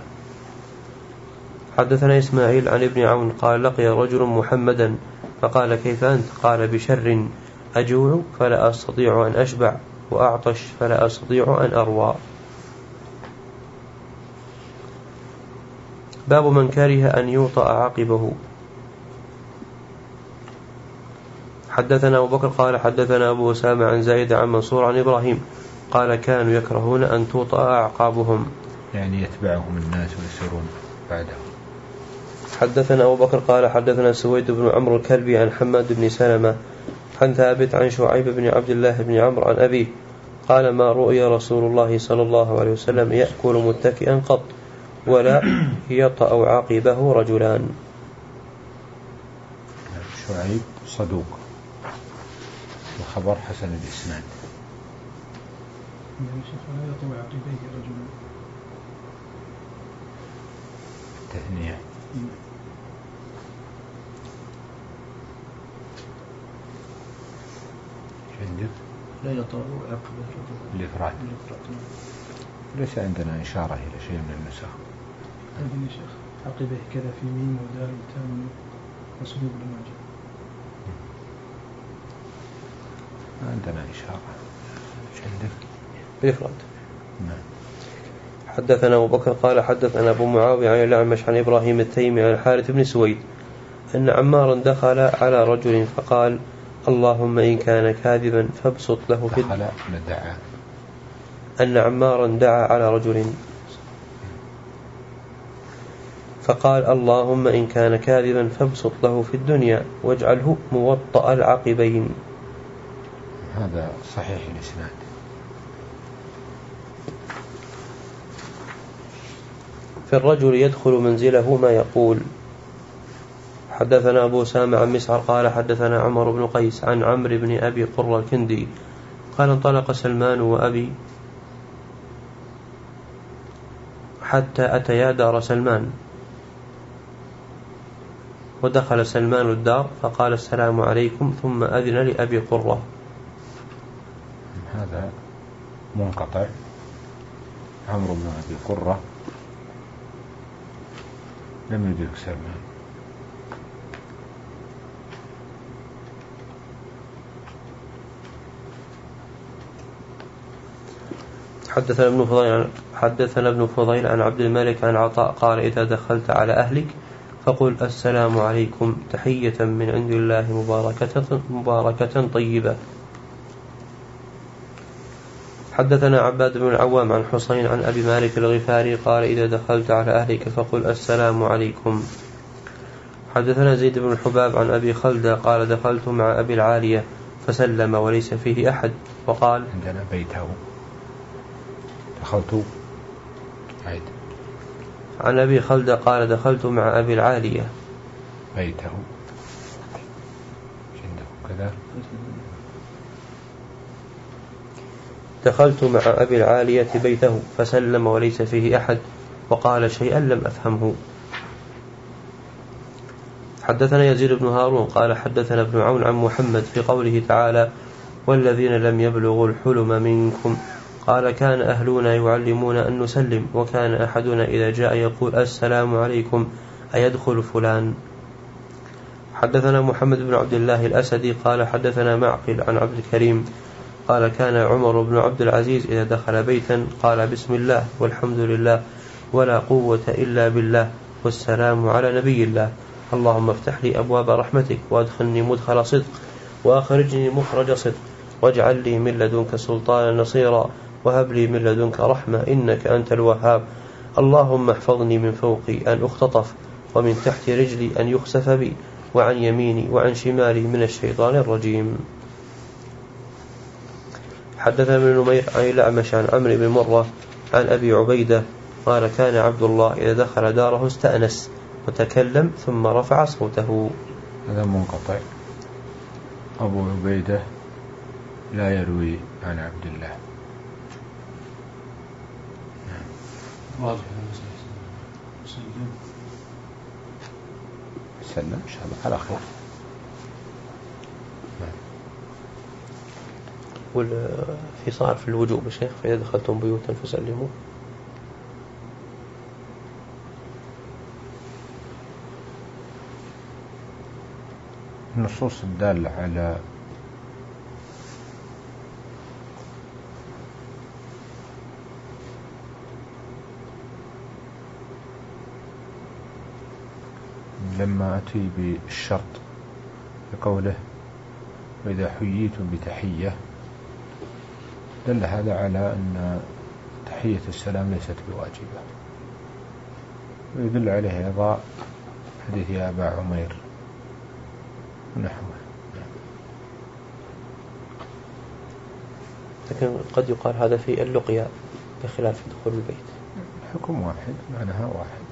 حدثنا إسماعيل عن ابن عون قال لقي رجل محمدا فقال كيف أنت؟ قال بشر أجوع فلا أستطيع أن أشبع وأعطش فلا أستطيع أن أروى. باب من كره أن يوطأ عقبه. حدثنا أبو بكر قال حدثنا أبو أسامة عن زايد عن منصور عن إبراهيم قال كانوا يكرهون أن توطأ أعقابهم، يعني يتبعهم الناس ويسيرون بعدهم. حدثنا أبو بكر قال حدثنا سويد بن عمرو الكلبي عن حماد بن سلمة عن ثابت عن شعيب بن عبد الله بن عمرو عن أبيه قال ما رؤي رسول الله صلى الله عليه وسلم يأكل متكئا قط ولا يطأ عقبه رجلان. شعيب صدوق وخبر حسن الإسناد. يعني شيخ لا يطوع عقبيه رجلان التثنية. عندك لا يطأ عقبه رجلان الإفراد. ليس عندنا إشارة إلى شيء من النسخ. عندنا شيخ عقبه كذا في ميم ودال وتام وصدوق لما عندنا إشارة. عندك بالإفراد. نعم. حدثنا أبو بكر قال حدثنا أبو معاوية عن الأعمش عن إبراهيم التيمي عن الحارث بن سويد أن عمارا دخل على رجل فقال اللهم إن كان كاذبا فابسط له في دخل ندعى أن عمارا دعا على رجل فقال اللهم إن كان كاذبا فابسط له في الدنيا واجعله موطأ العقبين. هذا صحيح الإسناد. في الرجل يدخل منزله ما يقول. حدثنا أبو سامع عن مسعر قال حدثنا عمر بن قيس عن عمرو بن أبي قرة الكندي قال انطلق سلمان وأبي حتى أتيا دار سلمان ودخل سلمان الدار فقال السلام عليكم ثم أذن لأبي قرة. هذا منقطع. عمرو بن أبي قرة لم يدرك سلمان. حدثنا ابن فضيل حدثنا ابن فضيل عن عبد الملك عن عطاء قال إذا دخلت على أهلك فقل السلام عليكم تحية من عند الله مباركة مباركة طيبة. حدثنا عباد بن العوام عن حسين عن أبي مالك الغفاري قال إذا دخلت على أهلك فقل السلام عليكم. حدثنا زيد بن الحباب عن أبي خلدة قال دخلت مع أبي العالية فسلم وليس فيه أحد وقال عندنا بيته. دخلت عيد. عن أبي خلدة قال دخلت مع أبي العالية بيته. كذا دخلت مع أبي العالية بيته فسلم وليس فيه أحد وقال شيئا لم أفهمه. حدثنا يزيد بن هارون قال حدثنا ابن عون عن محمد في قوله تعالى والذين لم يبلغوا الحلم منكم قال كان أهلنا يعلمون أن نسلم وكان أحدنا إذا جاء يقول السلام عليكم أيدخل فلان. حدثنا محمد بن عبد الله الأسدي قال حدثنا معقل عن عبد الكريم قال كان عمر بن عبد العزيز إذا دخل بيتا قال بسم الله والحمد لله ولا قوة إلا بالله والسلام على نبي الله اللهم افتح لي أبواب رحمتك وادخلني مدخل صدق وأخرجني مخرج صدق واجعل لي من لدنك سلطانا نصيرا وهب لي من لدنك رحمة إنك أنت الوهاب اللهم احفظني من فوقي أن أختطف ومن تحت رجلي أن يخسف بي وعن يميني وعن شمالي من الشيطان الرجيم. حدثنا ابن نمير عن الأعمش عن عمرو بن مرة عن أبي عبيدة قال كان عبد الله إذا دخل داره استأنس وتكلم ثم رفع صوته. هذا منقطع. أبو عبيدة لا يروي عن عبد الله. واضح. سلم إن شاء الله على خير. والفي صار في الوجوب الشيخ فإذا دخلتم بيوتا فسلموا. النصوص الدالة على لما أتي بالشرط بقوله وإذا حييتم بتحية دل هذا على أن تحية السلام ليست بواجبة، ويدل عليه أيضا حديث يا أبا عمير ونحوه. لكن قد يقال هذا في اللقيا بخلاف دخول البيت. الحكم واحد، معناها واحد.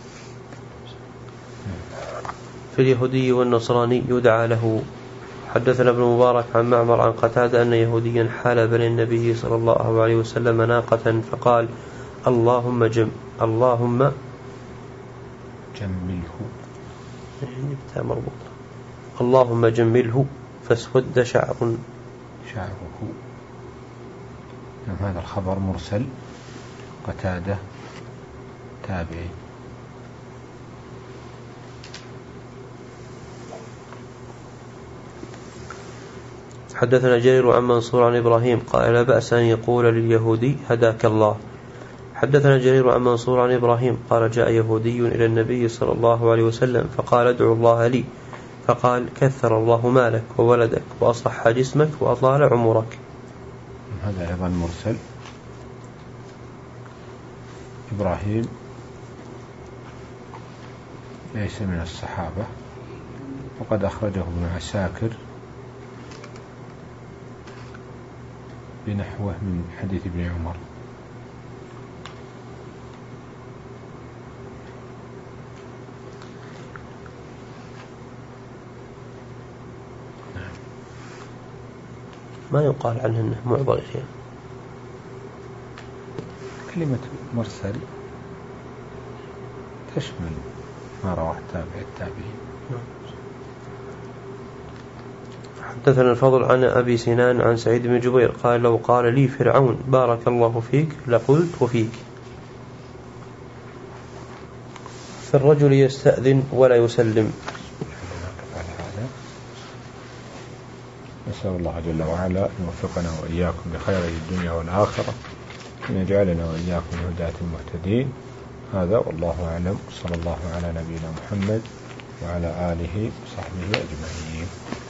في اليهودي والنصراني يدعى له. حدثنا ابن مبارك عن معمر عن قتادة أن يهوديا حال بين النبي صلى الله عليه وسلم ناقة فقال اللهم جم اللهم جمله، يعني مربوطة اللهم جمله فاسود شعر شعره. هذا الخبر مرسل، قتادة تابعي. حدثنا جرير عن منصور عن إبراهيم قال لا بأس أن يقول لليهودي هداك الله. حدثنا جرير عن منصور عن إبراهيم قال جاء يهودي إلى النبي صلى الله عليه وسلم فقال ادعو الله لي، فقال كثر الله مالك وولدك وأصح جسمك وأطال عمرك. هذا أيضا مرسل. إبراهيم ليس من الصحابة، وقد أخرجه ابن عساكر بنحوه من حديث ابن عمر. ما يقال عنه أنه معضل شيء. كلمة مرسل تشمل ما رواه التابع التابعين. حدثنا الفضل عن أبي سنان عن سعيد بن جبير قال لو قال لي فرعون بارك الله فيك لقلت وفيك. فالرجل يستأذن ولا يسلم. نسأل الله جل وعلا أن يوفقنا وإياكم بخير الدنيا والآخرة، أن يجعلنا وإياكم هداة المهتدين. هذا والله أعلم، صلى الله على نبينا محمد وعلى آله وصحبه أجمعين.